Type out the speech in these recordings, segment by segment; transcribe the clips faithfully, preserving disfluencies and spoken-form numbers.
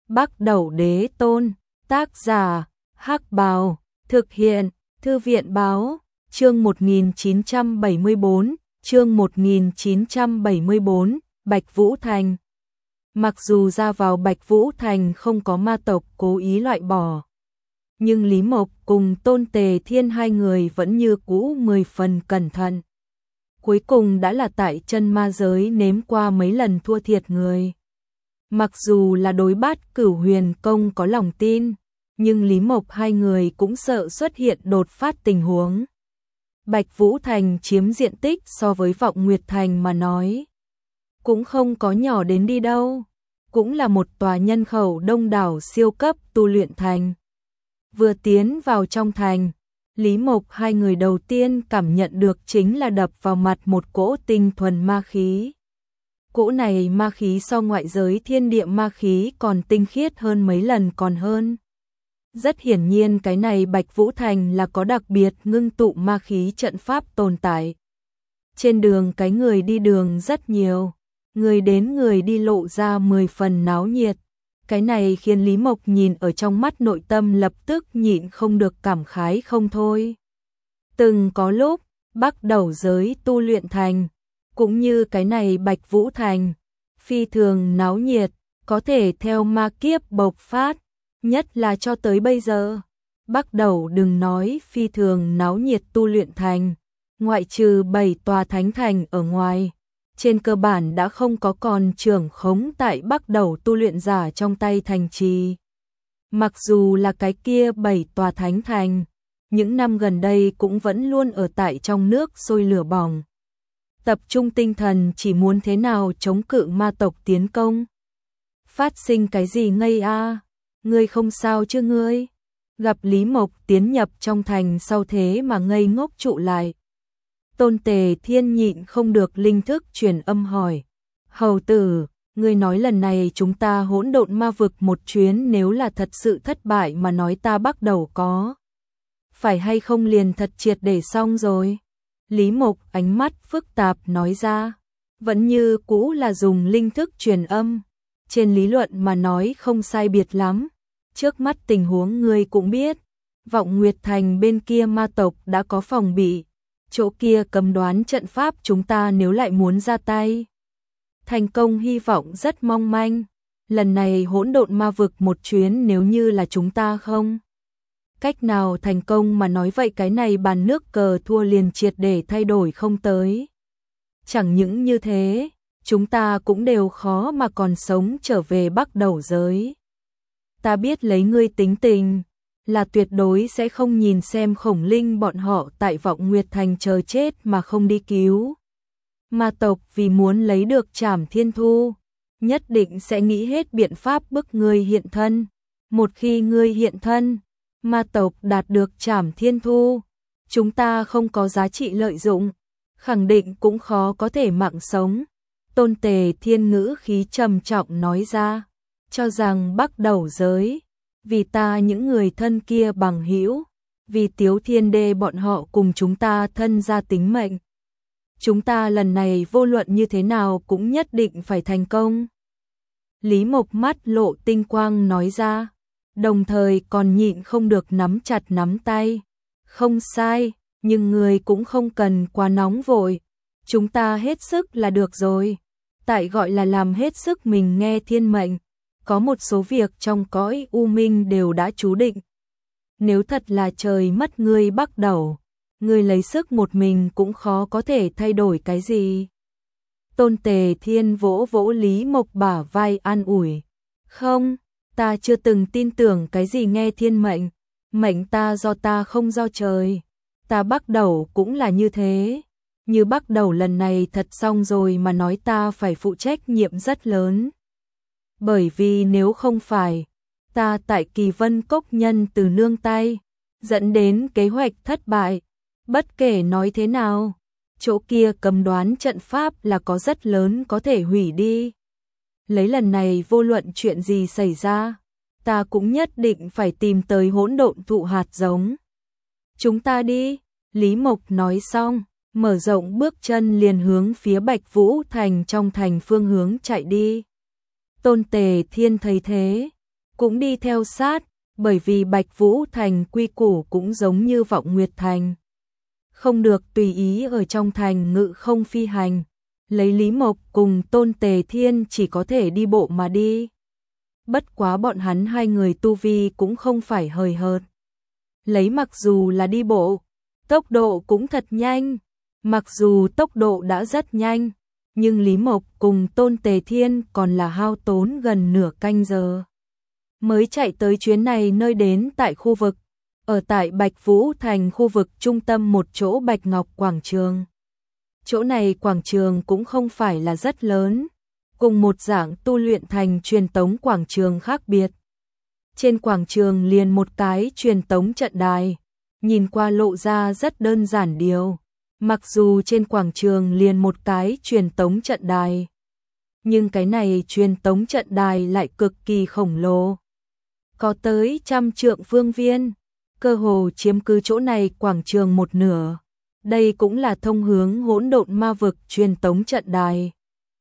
Bắc Đẩu Đế Tôn, tác giả, Hắc Bào, thực hiện, Thư viện Báo, chương một nghìn chín trăm bảy mươi tư, chương một nghìn chín trăm bảy mươi tư, Bạch Vũ Thành. Mặc dù ra vào Bạch Vũ Thành không có ma tộc cố ý loại bỏ, nhưng Lý Mộc cùng Tôn Tề Thiên hai người vẫn như cũ mười phần cẩn thận. Cuối cùng đã là tại chân ma giới nếm qua mấy lần thua thiệt người. Mặc dù là đối Bát Cửu Huyền Công có lòng tin, nhưng Lý Mộc hai người cũng sợ xuất hiện đột phát tình huống. Bạch Vũ Thành chiếm diện tích so với Vọng Nguyệt Thành mà nói, cũng không có nhỏ đến đi đâu, cũng là một tòa nhân khẩu đông đảo siêu cấp tu luyện thành. Vừa tiến vào trong thành, Lý Mộc hai người đầu tiên cảm nhận được chính là đập vào mặt một cỗ tinh thuần ma khí. Cỗ này ma khí so ngoại giới thiên địa ma khí còn tinh khiết hơn mấy lần còn hơn. Rất hiển nhiên cái này Bạch Vũ Thành là có đặc biệt ngưng tụ ma khí trận pháp tồn tại. Trên đường cái người đi đường rất nhiều, người đến người đi lộ ra mười phần náo nhiệt. Cái này khiến Lý Mộc nhìn ở trong mắt nội tâm lập tức nhịn không được cảm khái không thôi. Từng có lúc, Bắc Đẩu giới tu luyện thành, cũng như cái này Bạch Vũ Thành, phi thường náo nhiệt, có thể theo ma kiếp bộc phát, nhất là cho tới bây giờ. Bắc Đẩu đừng nói phi thường náo nhiệt tu luyện thành, ngoại trừ bảy tòa thánh thành ở ngoài, trên cơ bản đã không có còn trưởng khống tại Bắc Đẩu tu luyện giả trong tay thành trì. Mặc dù là cái kia bảy tòa thánh thành, những năm gần đây cũng vẫn luôn ở tại trong nước sôi lửa bỏng. Tập trung tinh thần chỉ muốn thế nào chống cự ma tộc tiến công. Phát sinh cái gì ngây a? À? Ngươi không sao chứ ngươi? Gặp Lý Mộc tiến nhập trong thành sau thế mà ngây ngốc trụ lại. Tôn Tề Thiên nhịn không được linh thức truyền âm hỏi. Hầu tử, ngươi nói lần này chúng ta hỗn độn ma vực một chuyến nếu là thật sự thất bại mà nói ta bắt đầu có. Phải hay không liền thật triệt để xong rồi. Lý Mộc ánh mắt phức tạp nói ra. Vẫn như cũ là dùng linh thức truyền âm. Trên lý luận mà nói không sai biệt lắm. Trước mắt tình huống ngươi cũng biết. Vọng Nguyệt Thành bên kia ma tộc đã có phòng bị. Chỗ kia cấm đoán trận pháp chúng ta nếu lại muốn ra tay. Thành công hy vọng rất mong manh. Lần này hỗn độn ma vực một chuyến nếu như là chúng ta không cách nào thành công mà nói vậy cái này bàn nước cờ thua liền triệt để thay đổi không tới. Chẳng những như thế, chúng ta cũng đều khó mà còn sống trở về Bắc Đẩu giới. Ta biết lấy ngươi tính tình, là tuyệt đối sẽ không nhìn xem Khổng Linh bọn họ tại Vọng Nguyệt Thành chờ chết mà không đi cứu. Ma tộc vì muốn lấy được Trảm Thiên Thu, nhất định sẽ nghĩ hết biện pháp bức ngươi hiện thân. Một khi ngươi hiện thân, ma tộc đạt được Trảm Thiên Thu, chúng ta không có giá trị lợi dụng, khẳng định cũng khó có thể mạng sống. Tôn Tề Thiên ngữ khí trầm trọng nói ra, cho rằng Bắc Đẩu giới, vì ta những người thân kia bằng hữu, vì Tiếu Thiên Đê bọn họ cùng chúng ta thân ra tính mệnh. Chúng ta lần này vô luận như thế nào cũng nhất định phải thành công. Lý Mộc mắt lộ tinh quang nói ra, đồng thời còn nhịn không được nắm chặt nắm tay. Không sai, nhưng người cũng không cần quá nóng vội. Chúng ta hết sức là được rồi. Tại gọi là làm hết sức mình nghe thiên mệnh. Có một số việc trong cõi u minh đều đã chú định. Nếu thật là trời mất ngươi Bắc Đẩu, ngươi lấy sức một mình cũng khó có thể thay đổi cái gì. Tôn Tề Thiên vỗ vỗ Lý Mộc bả vai an ủi. Không, ta chưa từng tin tưởng cái gì nghe thiên mệnh. Mệnh ta do ta không do trời. Ta Bắc Đẩu cũng là như thế. Như Bắc Đẩu lần này thật xong rồi mà nói ta phải phụ trách nhiệm rất lớn. Bởi vì nếu không phải, ta tại Kỳ Vân Cốc nhân từ nương tay, dẫn đến kế hoạch thất bại. Bất kể nói thế nào, chỗ kia cấm đoán trận pháp là có rất lớn có thể hủy đi. Lấy lần này vô luận chuyện gì xảy ra, ta cũng nhất định phải tìm tới hỗn độn thụ hạt giống. Chúng ta đi, Lý Mộc nói xong, mở rộng bước chân liền hướng phía Bạch Vũ Thành trong thành phương hướng chạy đi. Tôn Tề Thiên thấy thế, cũng đi theo sát, bởi vì Bạch Vũ Thành quy củ cũng giống như Vọng Nguyệt Thành. Không được tùy ý ở trong thành ngự không phi hành, lấy Lý Mộc cùng Tôn Tề Thiên chỉ có thể đi bộ mà đi. Bất quá bọn hắn hai người tu vi cũng không phải hời hợt. Lấy mặc dù là đi bộ, tốc độ cũng thật nhanh, mặc dù tốc độ đã rất nhanh, nhưng Lý Mộc cùng Tôn Tề Thiên còn là hao tốn gần nửa canh giờ. Mới chạy tới chuyến này nơi đến tại khu vực, ở tại Bạch Vũ Thành khu vực trung tâm một chỗ Bạch Ngọc Quảng Trường. Chỗ này quảng trường cũng không phải là rất lớn, cùng một dạng tu luyện thành truyền tống quảng trường khác biệt. Trên quảng trường liền một cái truyền tống trận đài, nhìn qua lộ ra rất đơn giản điều. Mặc dù trên quảng trường liền một cái truyền tống trận đài, nhưng cái này truyền tống trận đài lại cực kỳ khổng lồ. Có tới trăm trượng phương viên, cơ hồ chiếm cứ chỗ này quảng trường một nửa. Đây cũng là thông hướng hỗn độn ma vực truyền tống trận đài.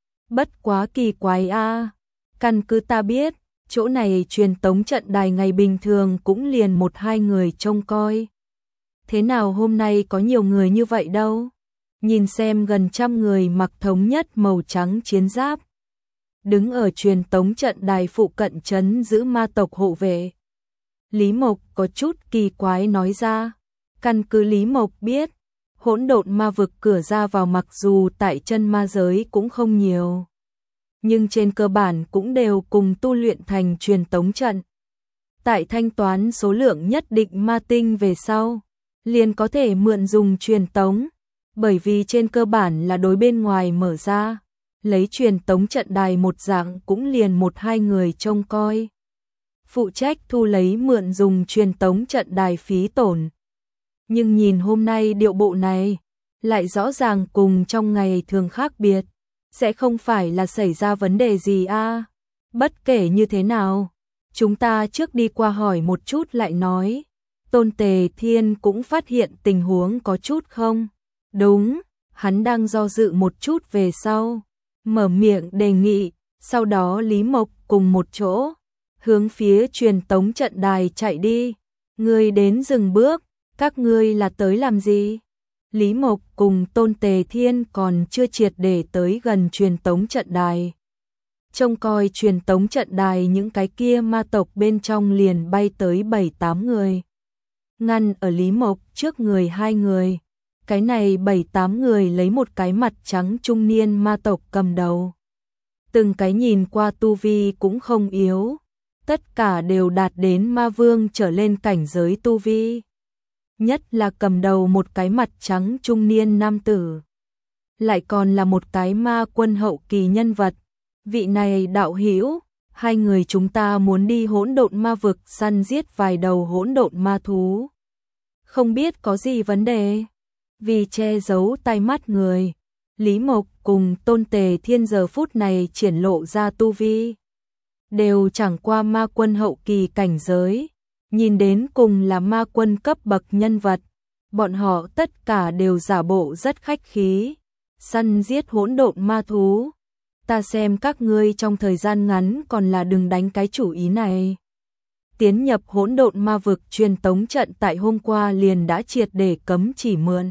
Bất quá kỳ quái a, căn cứ ta biết, chỗ này truyền tống trận đài ngày bình thường cũng liền một hai người trông coi. Thế nào hôm nay có nhiều người như vậy đâu? Nhìn xem gần trăm người mặc thống nhất màu trắng chiến giáp, đứng ở truyền tống trận đài phụ cận trấn giữ ma tộc hộ vệ. Lý Mộc có chút kỳ quái nói ra, căn cứ Lý Mộc biết, hỗn độn ma vực cửa ra vào mặc dù tại chân ma giới cũng không nhiều, nhưng trên cơ bản cũng đều cùng tu luyện thành truyền tống trận. Tại thanh toán số lượng nhất định ma tinh về sau, liền có thể mượn dùng truyền tống, bởi vì trên cơ bản là đối bên ngoài mở ra, lấy truyền tống trận đài một dạng cũng liền một hai người trông coi. Phụ trách thu lấy mượn dùng truyền tống trận đài phí tổn. Nhưng nhìn hôm nay điệu bộ này, lại rõ ràng cùng trong ngày thường khác biệt, sẽ không phải là xảy ra vấn đề gì a? À? Bất kể như thế nào, chúng ta trước đi qua hỏi một chút lại nói. Tôn Tề Thiên cũng phát hiện tình huống có chút không đúng, hắn đang do dự một chút về sau, mở miệng đề nghị, sau đó Lý Mộc cùng một chỗ, hướng phía truyền tống trận đài chạy đi. Ngươi đến dừng bước, các ngươi là tới làm gì? Lý Mộc cùng Tôn Tề Thiên còn chưa triệt để tới gần truyền tống trận đài. Trông coi truyền tống trận đài những cái kia ma tộc bên trong liền bay tới bảy tám người. Ngăn ở Lý Mộc trước người hai người. Cái này bảy tám người lấy một cái mặt trắng trung niên ma tộc cầm đầu. Từng cái nhìn qua tu vi cũng không yếu. Tất cả đều đạt đến ma vương trở lên cảnh giới tu vi. Nhất là cầm đầu một cái mặt trắng trung niên nam tử. Lại còn là một cái ma quân hậu kỳ nhân vật. Vị này đạo hữu, hai người chúng ta muốn đi hỗn độn ma vực săn giết vài đầu hỗn độn ma thú. Không biết có gì vấn đề. Vì che giấu tai mắt người, Lý Mộc cùng Tôn Tề Thiên giờ phút này triển lộ ra tu vi. Đều chẳng qua ma quân hậu kỳ cảnh giới, nhìn đến cùng là ma quân cấp bậc nhân vật. Bọn họ tất cả đều giả bộ rất khách khí, săn giết hỗn độn ma thú. Ta xem các ngươi trong thời gian ngắn còn là đừng đánh cái chủ ý này. Tiến nhập hỗn độn ma vực truyền tống trận tại hôm qua liền đã triệt để cấm chỉ mượn.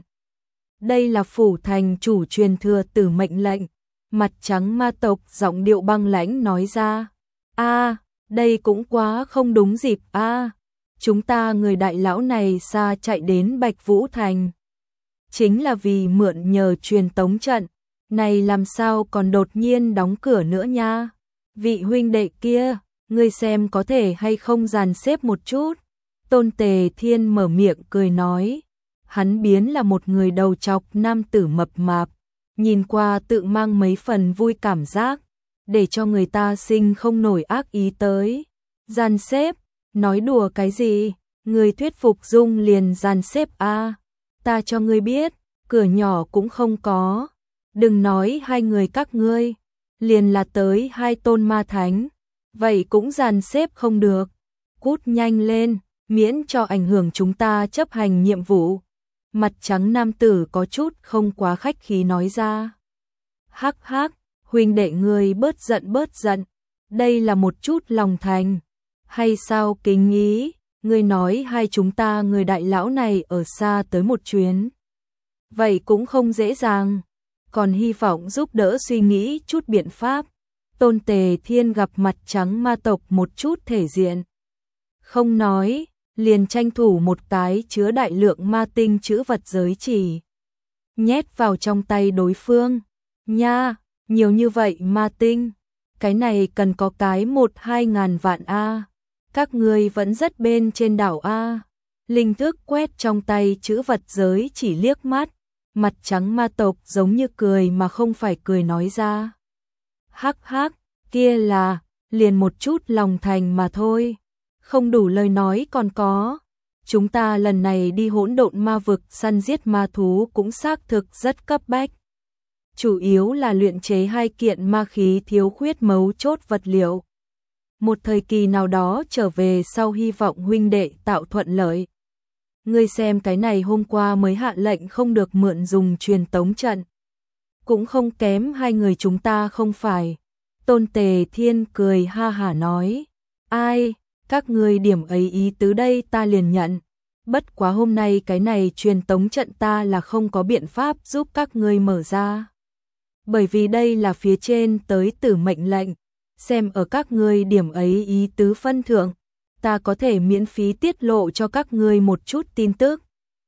Đây là phủ thành chủ truyền thừa tử mệnh lệnh. Mặt trắng ma tộc giọng điệu băng lãnh nói ra. A, đây cũng quá không đúng dịp a. À, chúng ta người đại lão này xa chạy đến Bạch Vũ Thành. Chính là vì mượn nhờ truyền tống trận. Này làm sao còn đột nhiên đóng cửa nữa nha. Vị huynh đệ kia, ngươi xem có thể hay không dàn xếp một chút. Tôn Tề Thiên mở miệng cười nói. Hắn biến là một người đầu trọc nam tử mập mạp, nhìn qua tự mang mấy phần vui cảm giác, để cho người ta sinh không nổi ác ý tới. Dàn xếp, nói đùa cái gì, người thuyết phục Dung liền dàn xếp a, ta cho ngươi biết, cửa nhỏ cũng không có, đừng nói hai người các ngươi, liền là tới hai tôn ma thánh, vậy cũng dàn xếp không được, cút nhanh lên, miễn cho ảnh hưởng chúng ta chấp hành nhiệm vụ. Mặt trắng nam tử có chút không quá khách khí nói ra. Hắc hắc, huynh đệ ngươi bớt giận bớt giận, đây là một chút lòng thành. Hay sao Kính Ý, ngươi nói hai chúng ta người đại lão này ở xa tới một chuyến. Vậy cũng không dễ dàng, còn hy vọng giúp đỡ suy nghĩ chút biện pháp. Tôn Tề Thiên gặp mặt trắng ma tộc một chút thể diện. Không nói, liền tranh thủ một cái chứa đại lượng ma tinh chữ vật giới chỉ. Nhét vào trong tay đối phương. Nha, nhiều như vậy ma tinh. Cái này cần có cái một hai ngàn vạn A. Các ngươi vẫn rất bên trên đảo A. Linh thức quét trong tay chữ vật giới chỉ liếc mắt. Mặt trắng ma tộc giống như cười mà không phải cười nói ra. Hắc hắc, kia là, liền một chút lòng thành mà thôi. Không đủ lời nói còn có. Chúng ta lần này đi hỗn độn ma vực săn giết ma thú cũng xác thực rất cấp bách. Chủ yếu là luyện chế hai kiện ma khí thiếu khuyết mấu chốt vật liệu. Một thời kỳ nào đó trở về sau hy vọng huynh đệ tạo thuận lợi. Ngươi xem cái này hôm qua mới hạ lệnh không được mượn dùng truyền tống trận. Cũng không kém hai người chúng ta không phải. Tôn Tề Thiên cười ha hả nói. Ai, các ngươi điểm ấy ý tứ đây ta liền nhận. Bất quá hôm nay cái này truyền tống trận ta là không có biện pháp giúp các ngươi mở ra. Bởi vì đây là phía trên tới tử mệnh lệnh. Xem ở các ngươi điểm ấy ý tứ phân thượng. Ta có thể miễn phí tiết lộ cho các ngươi một chút tin tức.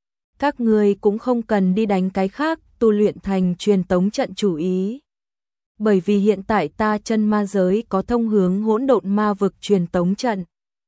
Các ngươi cũng không cần đi đánh cái khác, tu luyện thành truyền tống trận chủ ý. Bởi vì hiện tại ta chân ma giới có thông hướng hỗn độn ma vực truyền tống trận.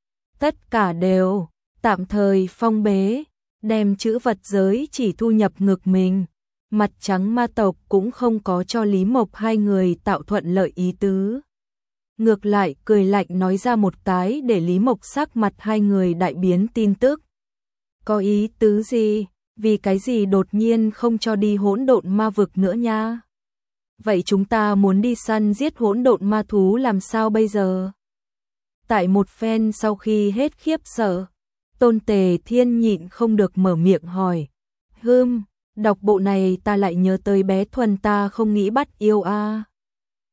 Tất cả đều tạm thời phong bế, đem chữ vật giới chỉ thu nhập ngực mình. Mặt trắng ma tộc cũng không có cho Lý Mộc hai người tạo thuận lợi ý tứ. Ngược lại cười lạnh nói ra một cái để Lý Mộc sắc mặt hai người đại biến tin tức. Có ý tứ gì? Vì cái gì đột nhiên không cho đi hỗn độn ma vực nữa nha? Vậy chúng ta muốn đi săn giết hỗn độn ma thú làm sao bây giờ? Tại một phen sau khi hết khiếp sợ, Tôn Tề Thiên nhịn không được mở miệng hỏi. Hừm, đọc bộ này ta lại nhớ tới bé Thuần ta không nghĩ bắt yêu a.